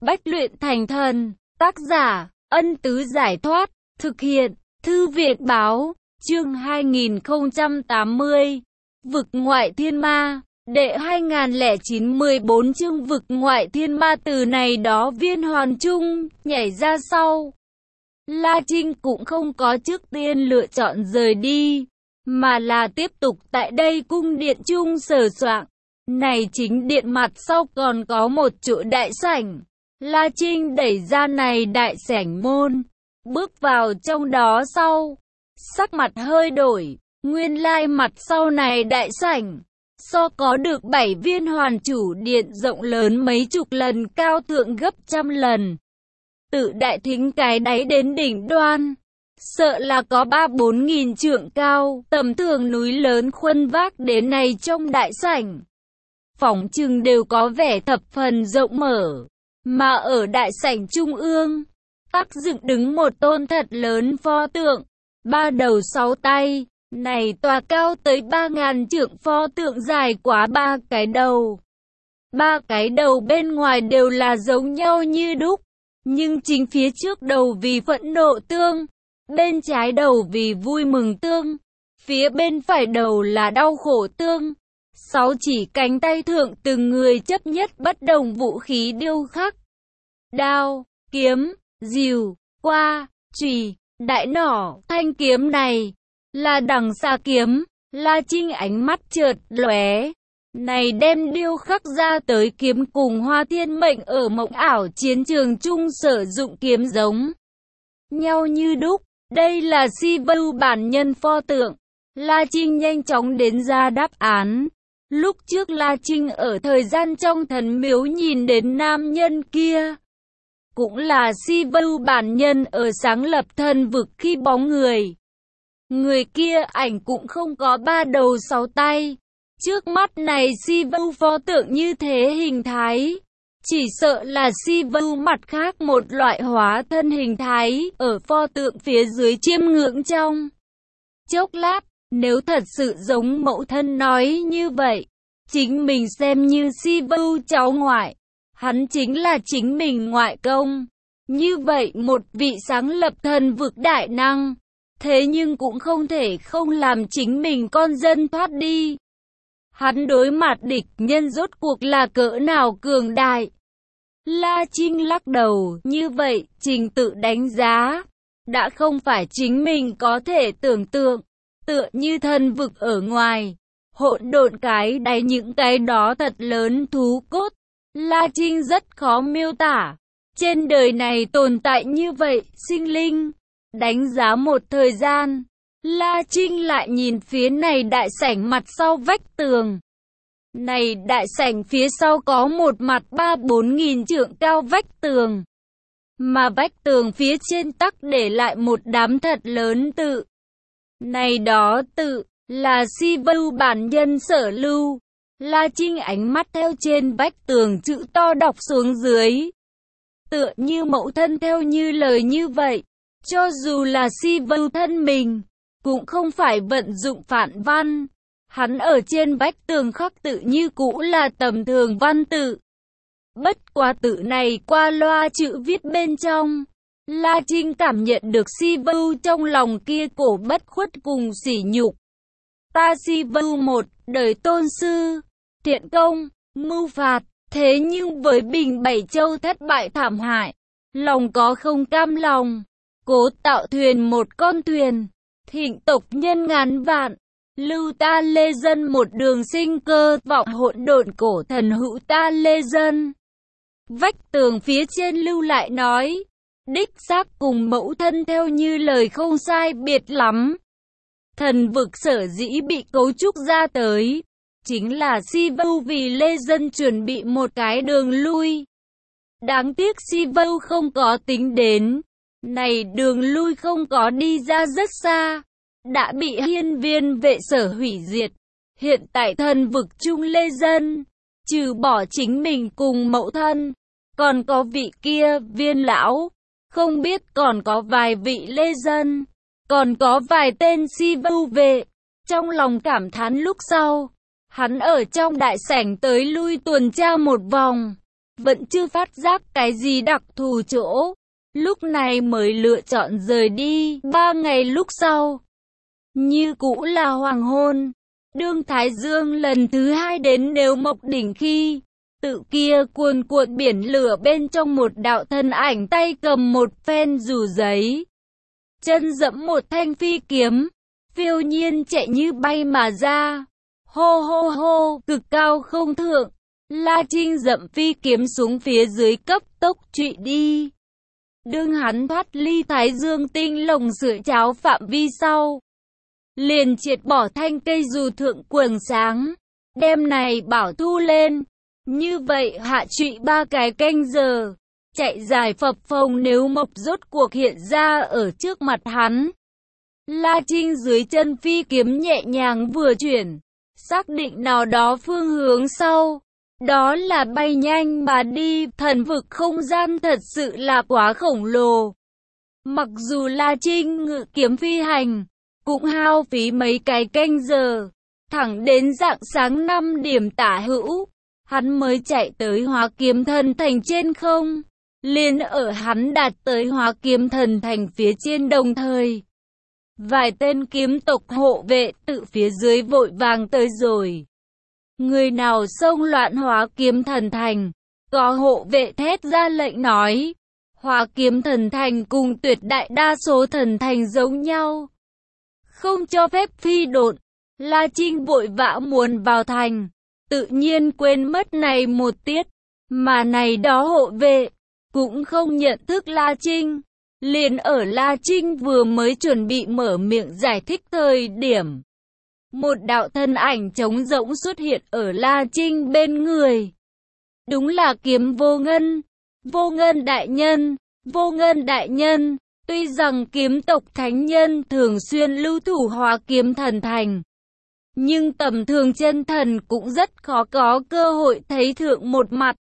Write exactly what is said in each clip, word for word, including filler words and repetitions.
Bách luyện thành thần. Tác giả, Ân Tứ Giải Thoát. Thực hiện, Thư Viện Báo. Chương hai nghìn không trăm tám mươi. Vực ngoại thiên ma. Đệ hai nghìn lẻ chín mười bốn chương vực ngoại thiên ma. Từ này đó viên hoàn trung, nhảy ra sau. La Trinh cũng không có trước tiên lựa chọn rời đi, mà là tiếp tục tại đây cung điện trung sờ soạng. Này chính điện mặt sau còn có một chỗ đại sảnh. La Trinh đẩy ra này đại sảnh môn, bước vào trong đó sau. Sắc mặt hơi đổi, nguyên lai mặt sau này đại sảnh, so có được bảy viên hoàn chủ điện rộng lớn mấy chục lần, cao thượng gấp trăm lần. Tự đại thính cái đáy đến đỉnh đoan, sợ là có ba bốn nghìn trượng cao, tầm thường núi lớn khuân vác đến này trong đại sảnh. Phỏng chừng đều có vẻ thập phần rộng mở, mà ở đại sảnh trung ương, tác dựng đứng một tôn thật lớn pho tượng, ba đầu sáu tay. Này tòa cao tới ba ngàn trượng pho tượng dài quá ba cái đầu. Ba cái đầu bên ngoài đều là giống nhau như đúc, nhưng chính phía trước đầu vì phẫn nộ tương, bên trái đầu vì vui mừng tương, phía bên phải đầu là đau khổ tương. Sáu chỉ cánh tay thượng từng người chấp nhất bất đồng vũ khí điêu khắc. Đao, kiếm, rìu, qua, chùy, đại nỏ. Thanh kiếm này là đằng xa kiếm. La Trinh ánh mắt chợt lóe. Này đem điêu khắc ra tới kiếm cùng Hoa Thiên Mệnh ở mộng ảo chiến trường chung sử dụng kiếm giống nhau như đúc. Đây là Si Vu bản nhân pho tượng. La Trinh nhanh chóng đến ra đáp án. Lúc trước La Trinh ở thời gian trong thần miếu nhìn đến nam nhân kia, cũng là Si Vu bản nhân ở sáng lập thần vực khi bóng người. Người kia ảnh cũng không có ba đầu sáu tay. Trước mắt này Si Vu pho tượng như thế hình thái, chỉ sợ là Si Vu mặt khác một loại hóa thân hình thái ở pho tượng phía dưới chiêm ngưỡng trong chốc lát. Nếu thật sự giống mẫu thân nói như vậy, chính mình xem như Si Vu cháu ngoại, hắn chính là chính mình ngoại công. Như vậy một vị sáng lập thần vực đại năng, thế nhưng cũng không thể không làm chính mình con dân thoát đi. Hắn đối mặt địch nhân rốt cuộc là cỡ nào cường đại. La Trinh lắc đầu, như vậy trình tự đánh giá đã không phải chính mình có thể tưởng tượng. Tựa như thần vực ở ngoài, hỗn độn cái đáy những cái đó thật lớn thú cốt, La Trinh rất khó miêu tả. Trên đời này tồn tại như vậy sinh linh. Đánh giá một thời gian, La Trinh lại nhìn phía này đại sảnh mặt sau vách tường. Này đại sảnh phía sau có một mặt ba bốn nghìn trượng cao vách tường, mà vách tường phía trên tắc để lại một đám thật lớn tự. Này đó tự là Si Vu bản nhân sở lưu. La Trinh ánh mắt theo trên vách tường chữ to đọc xuống dưới, tựa như mẫu thân theo như lời như vậy. Cho dù là Si Vu thân mình, cũng không phải vận dụng phản văn. Hắn ở trên vách tường khắc tự như cũ là tầm thường văn tự. Bất quá tự này qua loa chữ viết bên trong, La Trinh cảm nhận được Si Vu trong lòng kia cổ bất khuất cùng sỉ nhục. Ta Si Vu một đời tôn sư, thiện công, mưu phạt, thế nhưng với bình bảy châu thất bại thảm hại, lòng có không cam lòng, cố tạo thuyền một con thuyền, thịnh tộc nhân ngàn vạn, lưu ta lê dân một đường sinh cơ, vọng hỗn độn cổ thần hữu ta lê dân. Vách tường phía trên lưu lại nói, đích xác cùng mẫu thân theo như lời không sai biệt lắm. Thần vực sở dĩ bị cấu trúc ra tới, chính là Si Vu vì lê dân chuẩn bị một cái đường lui. Đáng tiếc Si Vu không có tính đến, này đường lui không có đi ra rất xa, đã bị hiên viên vệ sở hủy diệt. Hiện tại thần vực chung lê dân, trừ bỏ chính mình cùng mẫu thân, còn có vị kia viên lão, không biết còn có vài vị lê dân, còn có vài tên Si Vu vệ. Trong lòng cảm thán lúc sau, hắn ở trong đại sảnh tới lui tuần tra một vòng, vẫn chưa phát giác cái gì đặc thù chỗ, lúc này mới lựa chọn rời đi. Ba ngày lúc sau, như cũ là hoàng hôn, đương Thái Dương lần thứ hai đến Nếu Mộc Đỉnh khi, tự kia cuồn cuộn biển lửa bên trong một đạo thân ảnh tay cầm một phen dù giấy, chân dẫm một thanh phi kiếm, phiêu nhiên chạy như bay mà ra. Hô hô hô, cực cao không thượng, La Trinh dẫm phi kiếm xuống phía dưới cấp tốc trụy đi. Đương hắn thoát ly Thái Dương tinh lồng sưởi cháo phạm vi sau, liền triệt bỏ thanh cây dù thượng quầng sáng, đem này bảo thu lên. Như vậy hạ trụy ba cái canh giờ, chạy dài phập phồng Nếu Mộc rốt cuộc hiện ra ở trước mặt hắn. La Trinh dưới chân phi kiếm nhẹ nhàng vừa chuyển, xác định nào đó phương hướng sau, đó là bay nhanh mà đi. Thần vực không gian thật sự là quá khổng lồ. Mặc dù La Trinh ngự kiếm phi hành, cũng hao phí mấy cái canh giờ, thẳng đến rạng sáng năm điểm tả hữu, hắn mới chạy tới Hóa Kiếm Thần Thành trên không. Liền ở hắn đạt tới Hóa Kiếm Thần Thành phía trên đồng thời, vài tên kiếm tộc hộ vệ tự phía dưới vội vàng tới rồi. Người nào xông loạn Hóa Kiếm Thần Thành? Có hộ vệ thét ra lệnh nói. Hóa Kiếm Thần Thành cùng tuyệt đại đa số thần thành giống nhau, không cho phép phi độn. La Trinh vội vã muốn vào thành, tự nhiên quên mất này một tiết, mà này đó hộ vệ cũng không nhận thức La Trinh. Liền ở La Trinh vừa mới chuẩn bị mở miệng giải thích thời điểm, một đạo thân ảnh trống rỗng xuất hiện ở La Trinh bên người. Đúng là Kiếm Vô Ngân. Vô Ngân đại nhân, Vô Ngân đại nhân. Tuy rằng kiếm tộc thánh nhân thường xuyên lưu thủ Hóa Kiếm Thần Thành, nhưng tầm thường chân thần cũng rất khó có cơ hội thấy thượng một mặt.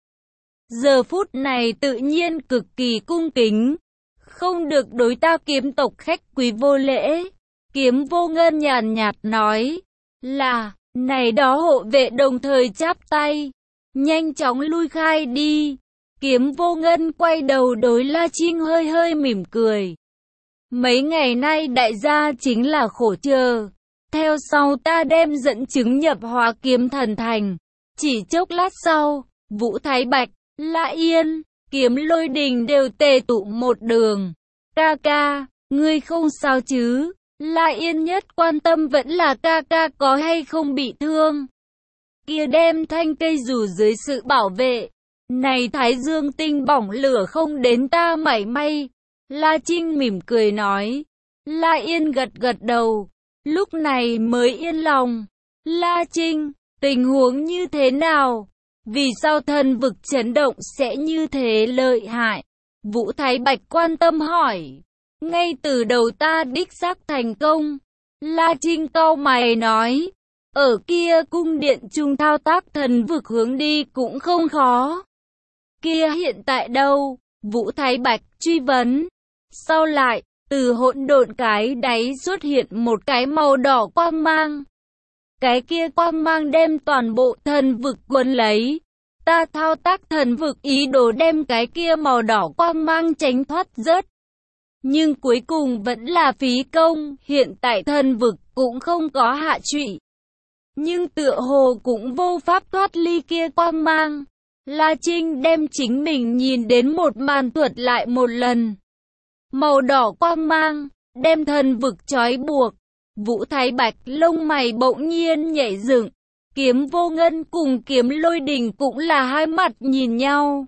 Giờ phút này tự nhiên cực kỳ cung kính, không được đối ta kiếm tộc khách quý vô lễ. Kiếm Vô Ngân nhàn nhạt nói, là, này đó hộ vệ đồng thời chắp tay, nhanh chóng lui khai đi. Kiếm Vô Ngân quay đầu đối La Trinh hơi hơi mỉm cười. Mấy ngày nay đại gia chính là khổ chờ, theo sau ta đem dẫn chứng nhập Hóa Kiếm Thần Thành. Chỉ chốc lát sau, Vũ Thái Bạch, La Yên, Kiếm Lôi Đình đều tề tụ một đường. Ca ca, ngươi không sao chứ? La Yên nhất quan tâm vẫn là ca ca có hay không bị thương. Kia đem thanh cây dù dưới sự bảo vệ, này Thái Dương tinh bỏng lửa không đến ta mảy may. La Trinh mỉm cười nói. La Yên gật gật đầu, lúc này mới yên lòng. La Trinh, tình huống như thế nào? Vì sao thần vực chấn động sẽ như thế lợi hại? Vũ Thái Bạch quan tâm hỏi. Ngay từ đầu ta đích xác thành công. La Trinh cau mày nói. Ở kia cung điện trung thao tác thần vực hướng đi cũng không khó. Kia hiện tại đâu? Vũ Thái Bạch truy vấn. Sau lại, từ hỗn độn cái đáy xuất hiện một cái màu đỏ quang mang. Cái kia quang mang đem toàn bộ thần vực quấn lấy. Ta thao tác thần vực ý đồ đem cái kia màu đỏ quang mang tránh thoát rớt. Nhưng cuối cùng vẫn là phí công, hiện tại thần vực cũng không có hạ trụy. Nhưng tựa hồ cũng vô pháp thoát ly kia quang mang. La Trinh đem chính mình nhìn đến một màn thuật lại một lần. Màu đỏ quang mang, đem thần vực trói buộc. Vũ Thái Bạch lông mày bỗng nhiên nhảy dựng. Kiếm Vô Ngân cùng Kiếm Lôi Đình cũng là hai mặt nhìn nhau.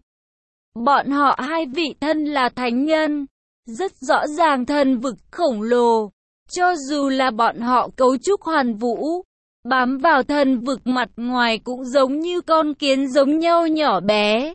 Bọn họ hai vị thân là thánh nhân, rất rõ ràng thần vực khổng lồ. Cho dù là bọn họ cấu trúc hoàn vũ, bám vào thần vực mặt ngoài cũng giống như con kiến giống nhau nhỏ bé.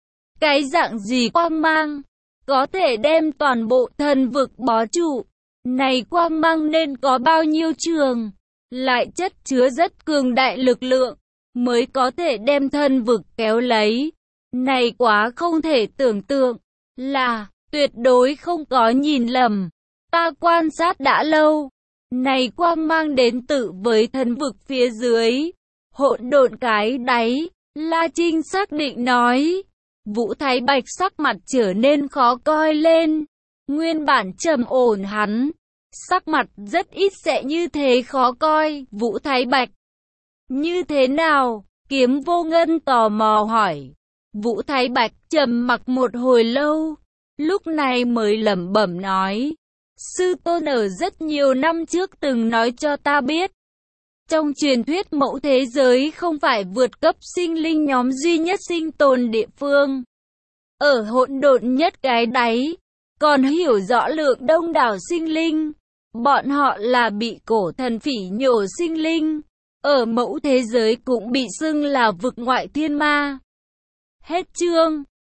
Cái dạng gì quang mang có thể đem toàn bộ thần vực bó trụ? Này quang mang nên có bao nhiêu trường, lại chất chứa rất cường đại lực lượng, mới có thể đem thần vực kéo lấy. Này quá không thể tưởng tượng, là tuyệt đối không có nhìn lầm. Ta quan sát đã lâu, này quang mang đến tự với thần vực phía dưới, hỗn độn cái đáy. La Trinh xác định nói. Vũ Thái Bạch sắc mặt trở nên khó coi lên. Nguyên bản trầm ổn hắn, sắc mặt rất ít sẽ như thế khó coi. Vũ Thái Bạch, như thế nào? Kiếm Vô Ngân tò mò hỏi. Vũ Thái Bạch trầm mặc một hồi lâu, lúc này mới lẩm bẩm nói. Sư tôn ở rất nhiều năm trước từng nói cho ta biết. Trong truyền thuyết mẫu thế giới không phải vượt cấp sinh linh nhóm duy nhất sinh tồn địa phương. Ở hỗn độn nhất cái đáy, còn hiểu rõ lượng đông đảo sinh linh. Bọn họ là bị cổ thần phỉ nhổ sinh linh. Ở mẫu thế giới cũng bị xưng là vực ngoại thiên ma. Hết chương.